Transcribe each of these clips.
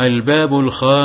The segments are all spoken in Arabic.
الباب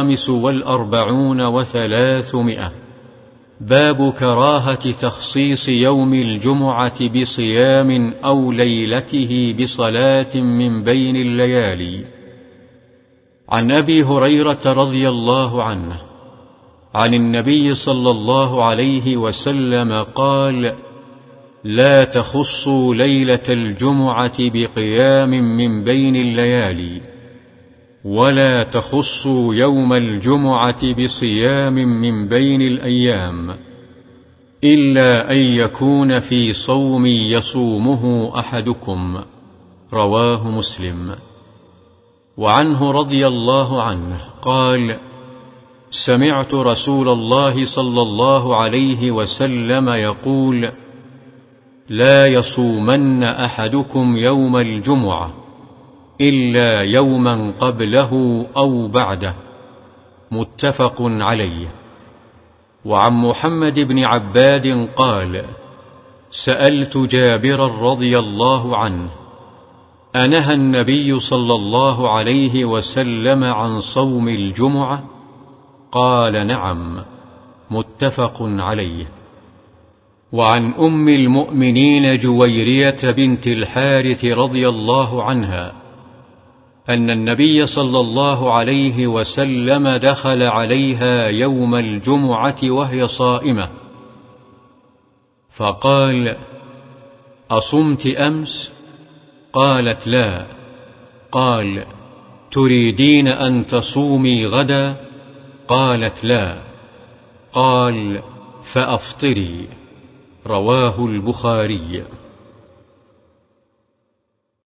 45 و300. باب كراهة تخصيص يوم الجمعة بصيام أو ليلته بصلاة من بين الليالي. عن أبي هريرة رضي الله عنه عن النبي صلى الله عليه وسلم قال: لا تخصوا ليلة الجمعة بقيام من بين الليالي، ولا تخصوا يوم الجمعة بصيام من بين الأيام، إلا أن يكون في صوم يصومه أحدكم. رواه مسلم. وعنه رضي الله عنه قال: سمعت رسول الله صلى الله عليه وسلم يقول: لا يصومن أحدكم يوم الجمعة إلا يوما قبله أو بعده. متفق عليه. وعن محمد بن عباد قال: سألت جابرا رضي الله عنه: أنهى النبي صلى الله عليه وسلم عن صوم الجمعة؟ قال: نعم. متفق عليه. وعن أم المؤمنين جويرية بنت الحارث رضي الله عنها أن النبي صلى الله عليه وسلم دخل عليها يوم الجمعة وهي صائمة، فقال: أصمت أمس؟ قالت: لا. قال: تريدين أن تصومي غدا؟ قالت: لا. قال: فأفطري. رواه البخاري.